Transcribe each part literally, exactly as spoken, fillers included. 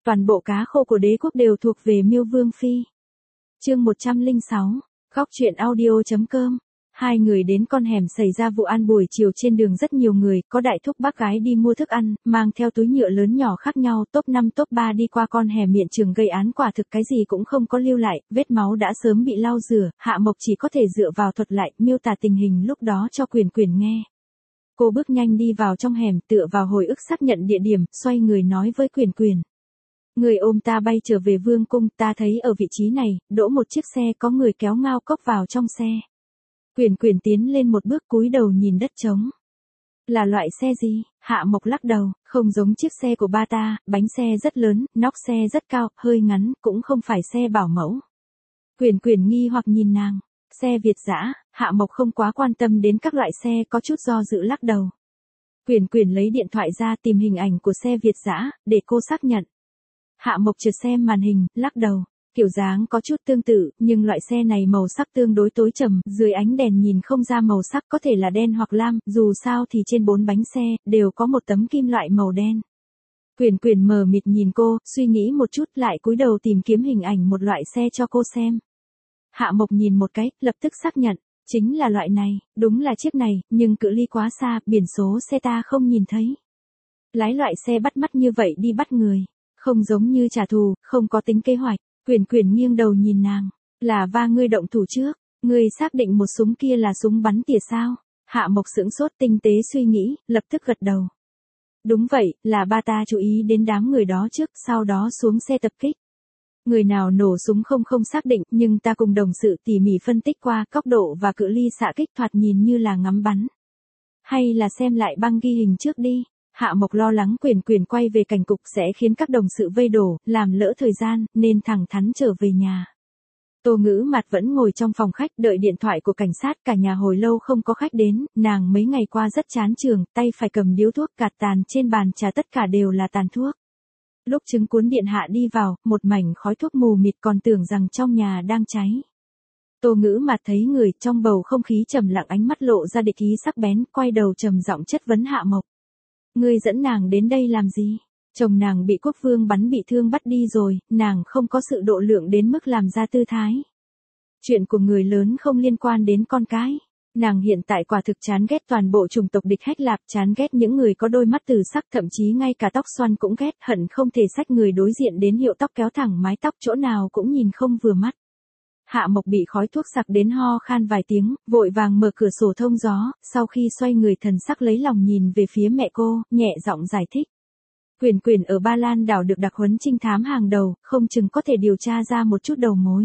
toàn bộ cá khô của đế quốc đều thuộc về Miêu Vương Phi. Chương một trăm lẻ sáu, Góc truyện audio.com. Hai người đến con hẻm xảy ra vụ án buổi chiều, trên đường rất nhiều người, có đại thúc bác gái đi mua thức ăn, mang theo túi nhựa lớn nhỏ khác nhau, top năm top ba đi qua con hẻm hiện trường gây án, quả thực cái gì cũng không có lưu lại, vết máu đã sớm bị lau rửa, Hạ Mộc chỉ có thể dựa vào thuật lại, miêu tả tình hình lúc đó cho Quyền Quyền nghe. Cô bước nhanh đi vào trong hẻm, tựa vào hồi ức xác nhận địa điểm, xoay người nói với Quyền Quyền. Người ôm ta bay trở về vương cung, ta thấy ở vị trí này, đỗ một chiếc xe, có người kéo ngao cốc vào trong xe. Quyền Quyền tiến lên một bước, cúi đầu nhìn đất trống. Là loại xe gì? Hạ Mộc lắc đầu, không giống chiếc xe của ba ta, bánh xe rất lớn, nóc xe rất cao, hơi ngắn, cũng không phải xe bảo mẫu. Quyền Quyền nghi hoặc nhìn nàng. Xe Việt dã. Hạ Mộc không quá quan tâm đến các loại xe, có chút do dự lắc đầu. Quyền Quyền lấy điện thoại ra tìm hình ảnh của xe Việt dã, để cô xác nhận. Hạ Mộc chợt xem màn hình, lắc đầu. Kiểu dáng có chút tương tự, nhưng loại xe này màu sắc tương đối tối trầm, dưới ánh đèn nhìn không ra màu sắc, có thể là đen hoặc lam, dù sao thì trên bốn bánh xe, đều có một tấm kim loại màu đen. Quyền Quyền mờ mịt nhìn cô, suy nghĩ một chút lại cúi đầu tìm kiếm hình ảnh một loại xe cho cô xem. Hạ Mộc nhìn một cái, lập tức xác nhận, chính là loại này, đúng là chiếc này, nhưng cự ly quá xa, biển số xe ta không nhìn thấy. Lái loại xe bắt mắt như vậy đi bắt người, không giống như trả thù, không có tính kế hoạch. Quyền Quyền nghiêng đầu nhìn nàng, là va ngươi động thủ trước, ngươi xác định một súng kia là súng bắn tỉa sao? Hạ Mộc sững sốt, tinh tế suy nghĩ, lập tức gật đầu. Đúng vậy, là ba ta chú ý đến đám người đó trước, sau đó xuống xe tập kích. Người nào nổ súng không không xác định, nhưng ta cùng đồng sự tỉ mỉ phân tích qua góc độ và cự ly xạ kích, thoạt nhìn như là ngắm bắn. Hay là xem lại băng ghi hình trước đi. Hạ Mộc lo lắng Quyền Quyền quay về cảnh cục sẽ khiến các đồng sự vây đổ, làm lỡ thời gian, nên thẳng thắn trở về nhà. Tô Ngữ Mặt vẫn ngồi trong phòng khách đợi điện thoại của cảnh sát, cả nhà hồi lâu không có khách đến, nàng mấy ngày qua rất chán trường, tay phải cầm điếu thuốc, gạt tàn trên bàn trà tất cả đều là tàn thuốc. Lúc chứng cuốn điện hạ đi vào, một mảnh khói thuốc mù mịt, còn tưởng rằng trong nhà đang cháy. Tô Ngữ Mặt thấy người, trong bầu không khí trầm lặng, ánh mắt lộ ra địch ý sắc bén, quay đầu trầm giọng chất vấn Hạ Mộc. Ngươi dẫn nàng đến đây làm gì? Chồng nàng bị quốc vương bắn bị thương bắt đi rồi, nàng không có sự độ lượng đến mức làm ra tư thái. Chuyện của người lớn không liên quan đến con cái. Nàng hiện tại quả thực chán ghét toàn bộ chủng tộc địch Hách Lạp, chán ghét những người có đôi mắt từ sắc, thậm chí ngay cả tóc xoăn cũng ghét, hận không thể xách người đối diện đến hiệu tóc kéo thẳng mái tóc, chỗ nào cũng nhìn không vừa mắt. Hạ Mộc bị khói thuốc sặc đến ho khan vài tiếng, vội vàng mở cửa sổ thông gió, sau khi xoay người thần sắc lấy lòng nhìn về phía mẹ cô, nhẹ giọng giải thích. Quyền Quyền ở Ba Lan đảo được đặc huấn trinh thám hàng đầu, không chừng có thể điều tra ra một chút đầu mối.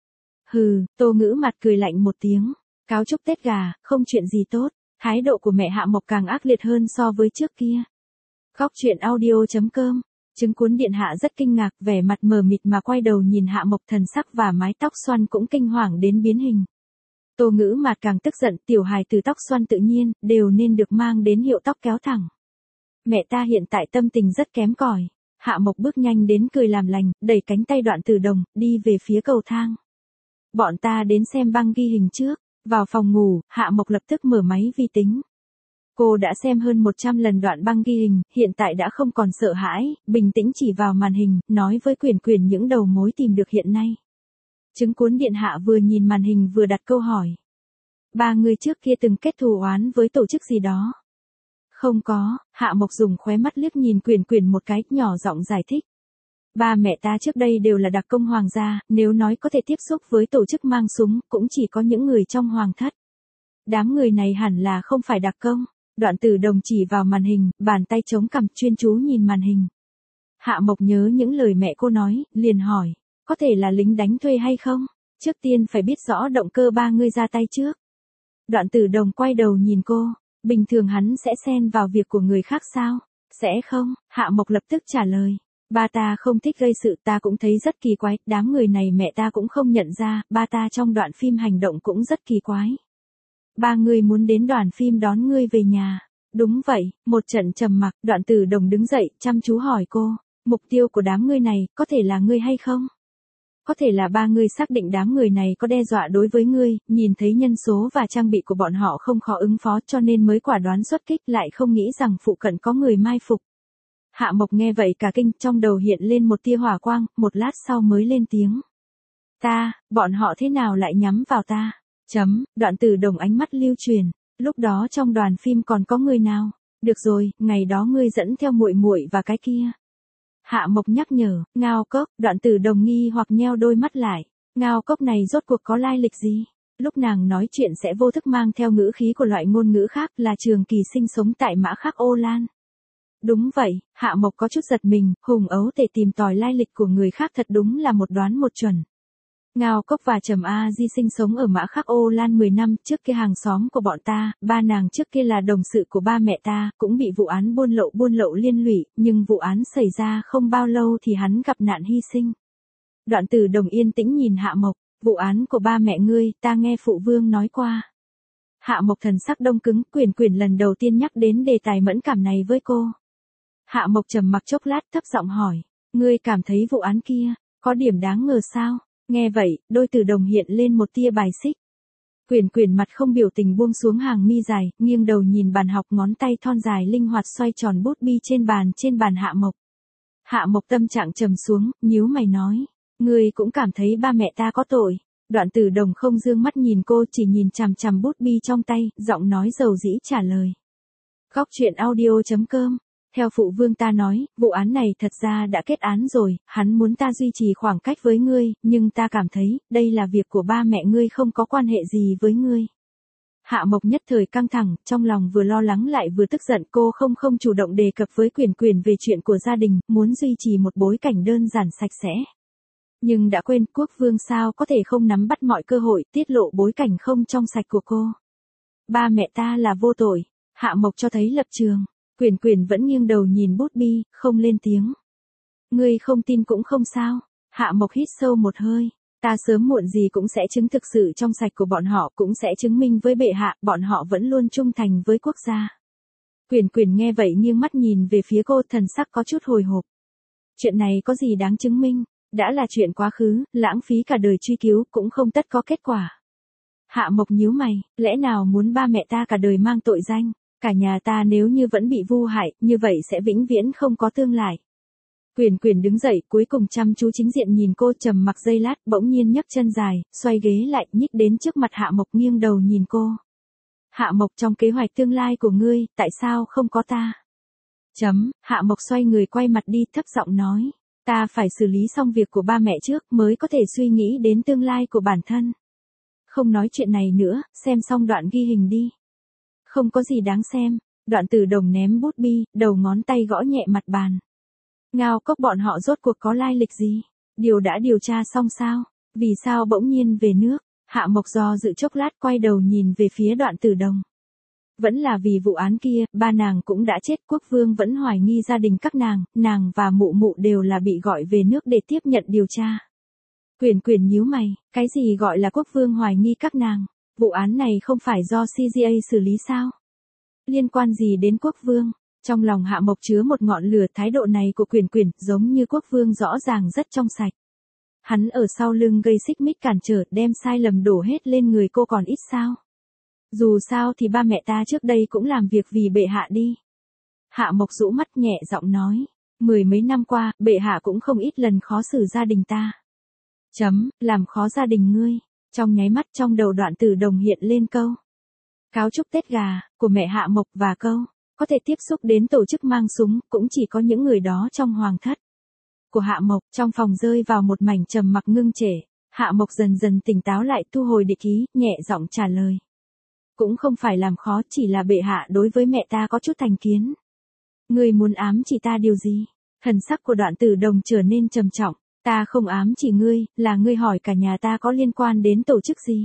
Hừ, Tô Ngữ Mặt cười lạnh một tiếng, cáo chúc Tết gà, không chuyện gì tốt, thái độ của mẹ Hạ Mộc càng ác liệt hơn so với trước kia. Góc truyện audio.com. Chứng cuốn điện hạ rất kinh ngạc, vẻ mặt mờ mịt mà quay đầu nhìn Hạ Mộc, thần sắc và mái tóc xoăn cũng kinh hoàng đến biến hình. Tô Ngữ Mặt càng tức giận, tiểu hài từ tóc xoăn tự nhiên, đều nên được mang đến hiệu tóc kéo thẳng. Mẹ ta hiện tại tâm tình rất kém cỏi. Hạ Mộc bước nhanh đến cười làm lành, đẩy cánh tay Đoạn Tử Đồng, đi về phía cầu thang. Bọn ta đến xem băng ghi hình trước. Vào phòng ngủ, Hạ Mộc lập tức mở máy vi tính. Cô đã xem hơn một trăm lần đoạn băng ghi hình, hiện tại đã không còn sợ hãi, bình tĩnh chỉ vào màn hình, nói với Quyền Quyền những đầu mối tìm được hiện nay. Chứng cuốn điện hạ vừa nhìn màn hình vừa đặt câu hỏi. Ba người trước kia từng kết thù oán với tổ chức gì đó? Không có. Hạ Mộc dùng khóe mắt liếc nhìn Quyền Quyền một cái, nhỏ giọng giải thích. Ba mẹ ta trước đây đều là đặc công hoàng gia, nếu nói có thể tiếp xúc với tổ chức mang súng, cũng chỉ có những người trong hoàng thất. Đám người này hẳn là không phải đặc công. Đoạn Tử Đồng chỉ vào màn hình, bàn tay chống cằm, chuyên chú nhìn màn hình. Hạ Mộc nhớ những lời mẹ cô nói, liền hỏi, có thể là lính đánh thuê hay không? Trước tiên phải biết rõ động cơ ba người ra tay trước. Đoạn Tử Đồng quay đầu nhìn cô, bình thường hắn sẽ xen vào việc của người khác sao? Sẽ không. Hạ Mộc lập tức trả lời. Ba ta không thích gây sự, ta cũng thấy rất kỳ quái, đám người này mẹ ta cũng không nhận ra, ba ta trong đoạn phim hành động cũng rất kỳ quái. Ba người muốn đến đoàn phim đón ngươi về nhà. Đúng vậy. Một trận trầm mặc, Đoạn Tử Đồng đứng dậy, chăm chú hỏi cô, mục tiêu của đám ngươi này, có thể là ngươi hay không? Có thể là ba người xác định đám người này có đe dọa đối với ngươi, nhìn thấy nhân số và trang bị của bọn họ không khó ứng phó cho nên mới quả đoán xuất kích, lại không nghĩ rằng phụ cận có người mai phục. Hạ Mộc nghe vậy cả kinh, trong đầu hiện lên một tia hỏa quang, một lát sau mới lên tiếng. Ta, bọn họ thế nào lại nhắm vào ta? Chấm, Đoạn Tử Đồng ánh mắt lưu truyền, lúc đó trong đoàn phim còn có người nào? Được rồi, ngày đó ngươi dẫn theo muội muội và cái kia. Hạ Mộc nhắc nhở, Ngao Cốc, Đoạn Tử Đồng nghi hoặc nheo đôi mắt lại. Ngao Cốc này rốt cuộc có lai lịch gì? Lúc nàng nói chuyện sẽ vô thức mang theo ngữ khí của loại ngôn ngữ khác, là Trường Kỳ sinh sống tại Mã Khắc Ô Lan. Đúng vậy, Hạ Mộc có chút giật mình, Hùng Ấu Tể tìm tòi lai lịch của người khác thật đúng là một đoán một chuẩn. Ngao Cốc và Trầm A Di sinh sống ở Mã Khắc Ô Lan mười năm, trước kia hàng xóm của bọn ta, ba nàng trước kia là đồng sự của ba mẹ ta, cũng bị vụ án buôn lậu buôn lậu liên lụy, nhưng vụ án xảy ra không bao lâu thì hắn gặp nạn hy sinh. Đoạn Tử Đồng yên tĩnh nhìn Hạ Mộc, vụ án của ba mẹ ngươi, ta nghe phụ vương nói qua. Hạ Mộc thần sắc đông cứng, Quyển Quyển lần đầu tiên nhắc đến đề tài mẫn cảm này với cô. Hạ Mộc trầm mặc chốc lát thấp giọng hỏi, ngươi cảm thấy vụ án kia, có điểm đáng ngờ sao? Nghe vậy, đôi Tử Đồng hiện lên một tia bài xích. Quyển Quyển mặt không biểu tình buông xuống hàng mi dài, nghiêng đầu nhìn bàn học, ngón tay thon dài linh hoạt xoay tròn bút bi trên bàn trên bàn Hạ Mộc. Hạ Mộc tâm trạng trầm xuống, nhíu mày nói, ngươi cũng cảm thấy ba mẹ ta có tội. Đoạn Tử Đồng không dương mắt nhìn cô, chỉ nhìn chằm chằm bút bi trong tay, giọng nói dầu dĩ trả lời. Góc truyện audio chấm com. Theo phụ vương ta nói, vụ án này thật ra đã kết án rồi, hắn muốn ta duy trì khoảng cách với ngươi, nhưng ta cảm thấy, đây là việc của ba mẹ ngươi, không có quan hệ gì với ngươi. Hạ Mộc nhất thời căng thẳng, trong lòng vừa lo lắng lại vừa tức giận, cô không không chủ động đề cập với Quyển Quyển về chuyện của gia đình, muốn duy trì một bối cảnh đơn giản sạch sẽ. Nhưng đã quên, quốc vương sao có thể không nắm bắt mọi cơ hội, tiết lộ bối cảnh không trong sạch của cô. Ba mẹ ta là vô tội. Hạ Mộc cho thấy lập trường. Quyển Quyển vẫn nghiêng đầu nhìn bút bi, không lên tiếng. Ngươi không tin cũng không sao. Hạ Mộc hít sâu một hơi. Ta sớm muộn gì cũng sẽ chứng thực sự trong sạch của bọn họ, cũng sẽ chứng minh với bệ hạ, bọn họ vẫn luôn trung thành với quốc gia. Quyển Quyển nghe vậy nghiêng mắt nhìn về phía cô, thần sắc có chút hồi hộp. Chuyện này có gì đáng chứng minh? Đã là chuyện quá khứ, lãng phí cả đời truy cứu, cũng không tất có kết quả. Hạ Mộc nhíu mày, lẽ nào muốn ba mẹ ta cả đời mang tội danh? Cả nhà ta nếu như vẫn bị vu hại, như vậy sẽ vĩnh viễn không có tương lai. Quyển Quyển đứng dậy, cuối cùng chăm chú chính diện nhìn cô, trầm mặc giây lát, bỗng nhiên nhấc chân dài, xoay ghế lại, nhích đến trước mặt Hạ Mộc, nghiêng đầu nhìn cô. Hạ Mộc, trong kế hoạch tương lai của ngươi, tại sao không có ta? Chấm, Hạ Mộc xoay người quay mặt đi, thấp giọng nói. Ta phải xử lý xong việc của ba mẹ trước, mới có thể suy nghĩ đến tương lai của bản thân. Không nói chuyện này nữa, xem xong đoạn ghi hình đi. Không có gì đáng xem. Đoạn Tử Đồng ném bút bi, đầu ngón tay gõ nhẹ mặt bàn. Ngao Cốc bọn họ rốt cuộc có lai lịch gì? Điều đã điều tra xong sao? Vì sao bỗng nhiên về nước? Hạ Mộc do dự chốc lát, quay đầu nhìn về phía Đoạn Tử Đồng. Vẫn là vì vụ án kia, ba nàng cũng đã chết, quốc vương vẫn hoài nghi gia đình các nàng, nàng và mụ mụ đều là bị gọi về nước để tiếp nhận điều tra. Quyển Quyển nhíu mày, cái gì gọi là quốc vương hoài nghi các nàng? Vụ án này không phải do xê giê a xử lý sao? Liên quan gì đến quốc vương? Trong lòng Hạ Mộc chứa một ngọn lửa, thái độ này của Quyển Quyển giống như quốc vương rõ ràng rất trong sạch. Hắn ở sau lưng gây xích mích cản trở, đem sai lầm đổ hết lên người cô còn ít sao? Dù sao thì ba mẹ ta trước đây cũng làm việc vì bệ hạ đi. Hạ Mộc rũ mắt nhẹ giọng nói. Mười mấy năm qua, bệ hạ cũng không ít lần khó xử gia đình ta. Chấm, làm khó gia đình ngươi. Trong nháy mắt trong đầu Đoạn Tử Đồng hiện lên câu. Cáo chúc Tết gà, của mẹ Hạ Mộc và câu. Có thể tiếp xúc đến tổ chức mang súng, cũng chỉ có những người đó trong hoàng thất. Của Hạ Mộc, trong phòng rơi vào một mảnh trầm mặc ngưng trệ. Hạ Mộc dần dần tỉnh táo lại, thu hồi địch ý, nhẹ giọng trả lời. Cũng không phải làm khó, chỉ là bệ hạ đối với mẹ ta có chút thành kiến. Ngươi muốn ám chỉ ta điều gì? Thần sắc của Đoạn Tử Đồng trở nên trầm trọng. Ta không ám chỉ ngươi, là ngươi hỏi cả nhà ta có liên quan đến tổ chức gì?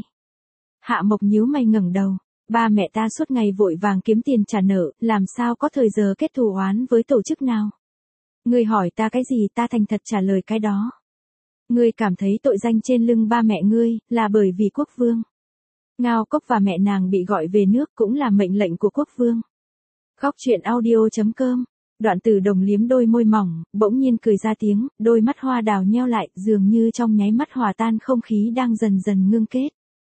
Hạ Mộc nhíu mày ngẩng đầu. Ba mẹ ta suốt ngày vội vàng kiếm tiền trả nợ, làm sao có thời giờ kết thù oán với tổ chức nào? Ngươi hỏi ta cái gì, ta thành thật trả lời cái đó. Ngươi cảm thấy tội danh trên lưng ba mẹ ngươi, là bởi vì quốc vương. Ngao Cốc và mẹ nàng bị gọi về nước cũng là mệnh lệnh của quốc vương. Góc truyện audio chấm com. Đoạn Tử Đồng liếm đôi môi mỏng, bỗng nhiên cười ra tiếng, đôi mắt hoa đào nheo lại, dường như trong nháy mắt hòa tan không khí đang dần dần ngưng kết.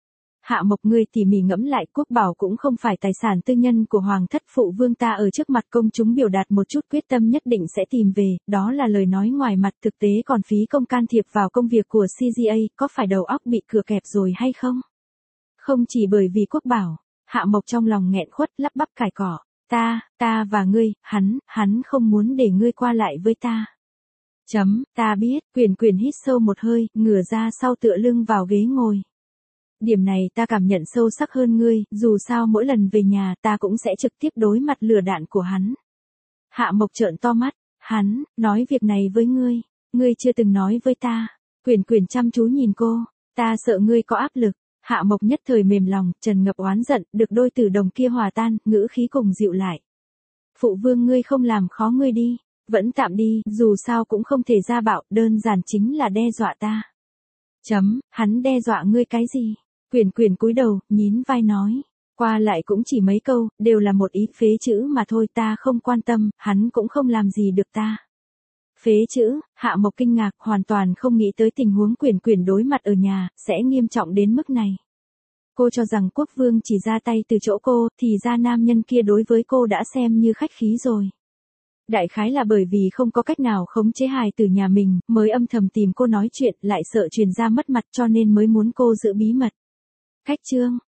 Hạ Mộc, ngươi tỉ mỉ ngẫm lại, quốc bảo cũng không phải tài sản tư nhân của hoàng thất, phụ vương ta ở trước mặt công chúng biểu đạt một chút quyết tâm nhất định sẽ tìm về, đó là lời nói ngoài mặt, thực tế còn phí công can thiệp vào công việc của xê giê a, có phải đầu óc bị cửa kẹp rồi hay không? Không chỉ bởi vì quốc bảo, Hạ Mộc trong lòng nghẹn khuất lắp bắp cải cỏ, ta, ta và ngươi, hắn, hắn không muốn để ngươi qua lại với ta. Chấm, ta biết, Quyền Quyền hít sâu một hơi, ngửa ra sau tựa lưng vào ghế ngồi. Điểm này ta cảm nhận sâu sắc hơn ngươi, dù sao mỗi lần về nhà ta cũng sẽ trực tiếp đối mặt lửa đạn của hắn. Hạ Mộc trợn to mắt, hắn, nói việc này với ngươi, ngươi chưa từng nói với ta. Quyền Quyền chăm chú nhìn cô, ta sợ ngươi có áp lực. Hạ Mộc nhất thời mềm lòng, trần ngập oán giận, được đôi tử đồng kia hòa tan, ngữ khí cùng dịu lại. Phụ vương ngươi không làm khó ngươi đi, vẫn tạm đi, dù sao cũng không thể ra bạo, đơn giản chính là đe dọa ta. Chấm, hắn đe dọa ngươi cái gì? Quyền Quyền cúi đầu, nhín vai nói. Qua lại cũng chỉ mấy câu, đều là một ý phế chữ mà thôi, ta không quan tâm, hắn cũng không làm gì được ta. Phế chữ, Hạ Mộc kinh ngạc, hoàn toàn không nghĩ tới tình huống Quyền Quyền đối mặt ở nhà, sẽ nghiêm trọng đến mức này. Cô cho rằng quốc vương chỉ ra tay từ chỗ cô, thì ra nam nhân kia đối với cô đã xem như khách khí rồi. Đại khái là bởi vì không có cách nào khống chế hài từ nhà mình, mới âm thầm tìm cô nói chuyện, lại sợ truyền ra mất mặt cho nên mới muốn cô giữ bí mật. Cách chương,